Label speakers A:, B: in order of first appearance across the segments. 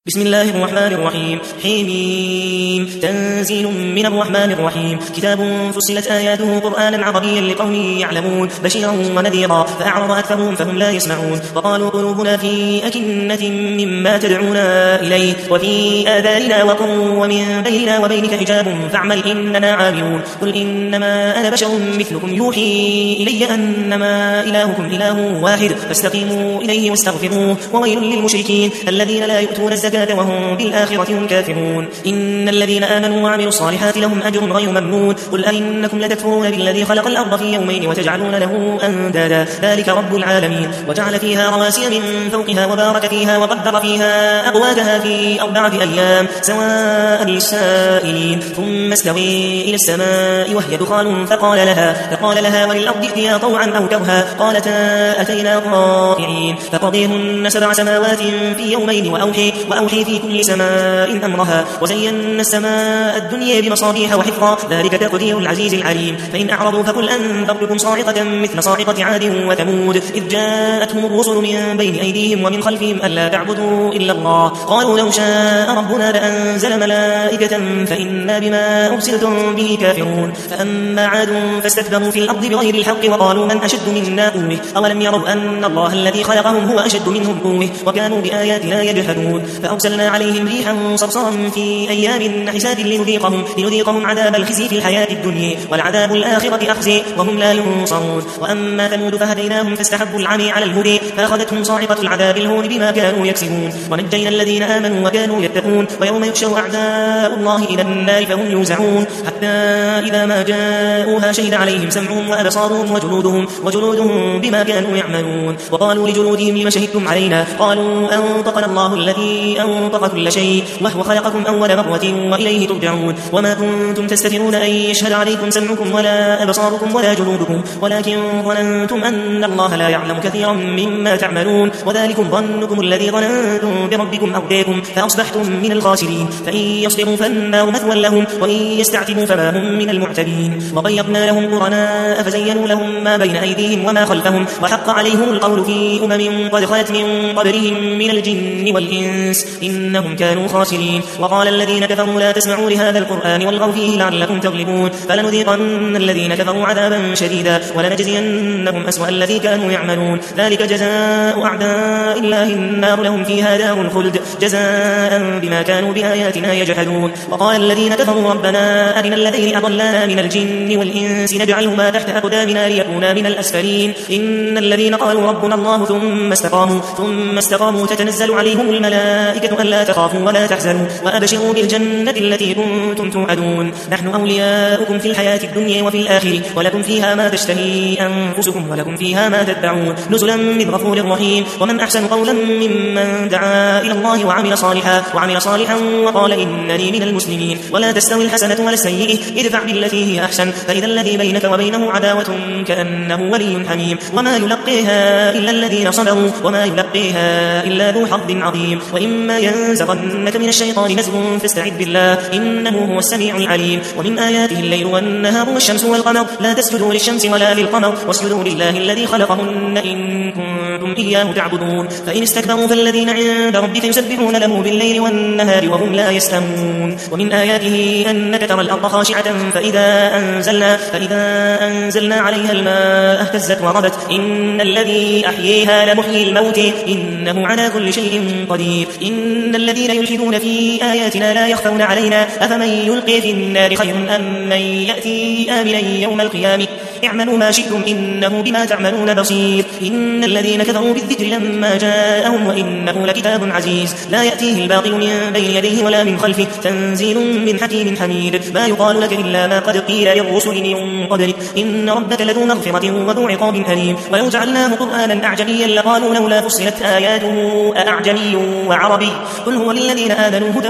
A: بسم الله الرحمن الرحيم. حميم. تنزيل من الرحمن الرحيم. كتاب فصلت آياته قرآنا عربيا لقوم يعلمون بشيرا ونذيرا فأعرض أكثرهم فهم لا يسمعون وقالوا قلوبنا في أكنة مما تدعونا إليه وفي آذاننا وقر ومن بيننا وبينك حجاب فاعمل إننا عاملون. قل إنما أنا بشر مثلكم يوحي إلي أنما إلهكم إله واحد فاستقيموا إليه واستغفروه وويل للمشركين الذين لا يؤتون الزكاة وهم بالآخرة هم كافرون. إن الذين آمنوا وعملوا الصالحات لهم أجر غير ممنون. قل أئنكم لتكفرون بالذي خلق الأرض في يومين وتجعلون له أندادا ذلك رب العالمين. وجعل فيها رواسي من فوقها وبارك فيها وقدر فيها أقواتها في 4 أيام سواء للسائلين ثم استوي إلى السماء وهي دخان فقال لها وللأرض ائتيا طوعا أو كرها قالتا أتينا طائعين فقضيهن 7 سماوات في يومين وأوحي في كل سماء أمرها وزينا السماء الدنيا بمصابيح وحفظا ذلك تقدير العزيز العليم. فإن أعرضوا فقل أنذرتكم صاعقة مثل صاعقة عاد وثمود إذ جاءتهم الرسل من بين أيديهم ومن خلفهم ألا تعبدوا إلا الله قالوا لو شاء ربنا لأنزل ملائكة فإنا بما أرسلتم به كافرون. فأما عاد فاستكبروا في الأرض بغير الحق وقالوا من أشد منا قوة أولم يروا أن الله الذي خلقهم هو أشد منهم قوة وكانوا بآياتنا يجحدون. فأرسلنا عليهم ريحا صرصرا في أيام نحسات لنذيقهم عذاب الخزي في الحياة الدنيا والعذاب الآخرة أخزي وهم لا ينصرون. وأما ثمود فهديناهم فاستحبوا العمي على الهدى فأخذتهم صاعقة العذاب الهون بما كانوا يكسبون ونجينا الذين آمنوا وكانوا يتقون. ويوم يحشر أعداء الله إلى النار فهم يوزعون حتى إذا ما جاءوها شهد عليهم سمعهم وأبصارهم وجلودهم بما كانوا يعملون. وقالوا لجلودهم لما شهدتم علينا قالوا أنطقنا الله الذي أنطق كل شيء وهو خلقكم أول مرة وإليه ترجعون. وما كنتم تستترون أن يشهد عليكم سمعكم ولا أبصاركم ولا جلودكم ولكن ظننتم أن الله لا يعلم كثيرا مما تعملون وذلكم ظنكم الذي ظننتم بربكم أرداكم فأصبحتم من الخاسرين. فإن يصبروا فالنار مثوى لهم وإن يستعتبوا فما هم من المعتبين. وقيضنا لهم قرناء فزينوا لهم ما بين أيديهم وما خلفهم وحق عليهم القول في أمم قد خلت من قبلهم من الجن والإنس إنهم كانوا خاسرين. وقال الذين كفروا لا تسمعوا لهذا القرآن والغوا فيه لعلكم تغلبون فلنذيقن الذين كفروا عذابا شديدا ولنجزينهم أسوأ الذي كانوا يعملون ذلك جزاء أعداء الله النار لهم فيها دار الخلد جزاء بما كانوا بآياتنا يجحدون. وقال الذين كفروا ربنا أرنا الذين أضلانا من الجن والإنس نجعلهما تحت أقدامنا ليكونا من الأسفلين. إن الذين قالوا ربنا الله ثم استقاموا تتنزل عليهم الملائكة ألا تخافوا ولا تحزنوا وأبشروا بالجنة التي كنتم توعدون نحن أولياؤكم في الحياة الدنيا وفي الآخرة ولكم فيها ما تشتهي أنفسكم ولكم فيها ما تدعون نزلا من غفور رحيم. ومن أحسن قولا ممن دعا إلى الله وعمل صالحا وقال إنني من المسلمين. ولا تستوي الحسنة ولا السيئة ادفع بالتي هي أحسن فإذا الذي بينك وبينه عداوة كأنه ولي حميم. وما يلقيها إلا الذين صبروا وما يلقيها إلا ذو حظ عظيم. وإما ينزغنك من الشيطان نزغ فاستعذ بالله إنه هو السميع العليم. ومن آياته الليل والنهار والشمس والقمر لا تسجدوا للشمس ولا للقمر واسجدوا لله الذي خلقهن إن كنتم إياه تعبدون. فإن استكبروا فالذين عند ربك يسبحون له بالليل والنهار وهم لا يسأمون. ومن آياته أنك ترى الأرض خاشعة فإذا أنزلنا عليها الماء اهتزت وربت إن الذي أحييها لمحيي الموت إنه على كل شيء قدير. إن الذين يلحدون في آياتنا لا يخفون علينا أفمن يلقي في النار خير أم من يأتي آمنا يوم القيامة اعملوا ما شئتم إنه بما تعملون بصير. إن الذين كفروا بالذكر لما جاءهم وإنه لكتاب عزيز لا يأتيه الباطل من بين يديه ولا من خلفه تنزيل من حكيم حميد. ما يقال لك إلا ما قد قيل للرسل من قبلك إن ربك لذو مغفرة وذو عقاب أليم. ولو جعلناه قرآنا أعجميا لقالوا لولا فصلت آياته أأعجمي وعربي قل هو للذين آمنوا هدى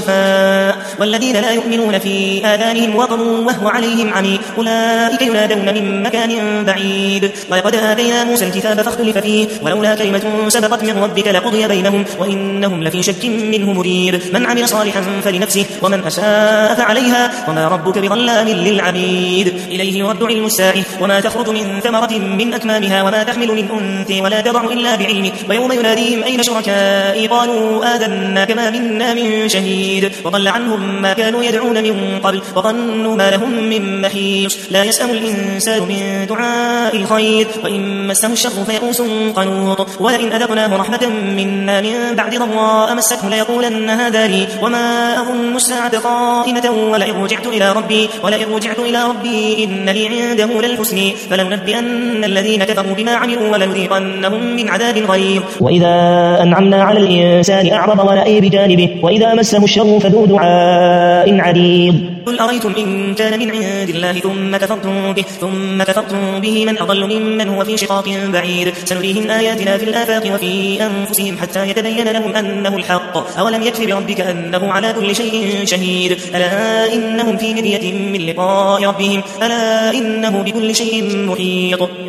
A: وشفاء والذين لا يؤمنون في آذانهم وقر وهو عليهم عمي أولئك ينادون من مكان بعيد. ولقد آتينا موسى الكتاب فاختلف فيه ولولا كلمة سبقت من ربك لقضي بينهم وإنهم لفي شك منه مريب. من عمل صالحا فلنفسه ومن أساء فعليها وما ربك بظلام للعبيد. إليه يرد علم الساعة وما تخرج من ثمرة من أكمامها وما تحمل من أنثى ولا تضع إلا بعلمه ويوم يناديهم أين شركائي قالوا آذنا كما منا من شهيد. وضل عنهم ما كانوا يدعون من قبل وظنوا ما لهم من محيص. لا يسأم الإنسان من دعاء الخير وإن مسه الشر فيئوس قنوط. ولئن أذقناه رحمة منا من بعد ضراء مسته ليقولن هذا لي وما أظن الساعة قائمة ولئن رجعت إلى ربي إن لي عنده للحسن فلننبئن الذين كفروا بما عملوا ولنذيقنهم من عذاب غليظ.
B: وإذا أنعمنا على الإنسان أعرض ونأى بجانبه وإذا مسه الشر فذو دعاء عريض.
A: قل أرأيتم إن كان من عند الله ثم كفرتم به من أضل ممن هو في شقاق بعيد. سنريهم آياتنا في الآفاق وفي أنفسهم حتى يتبين لهم أنه الحق. أولم يكف بربك أنه على كل شيء شهيد. ألا إنهم في مرية من لقاء ربهم ألا إنه بكل شيء محيط.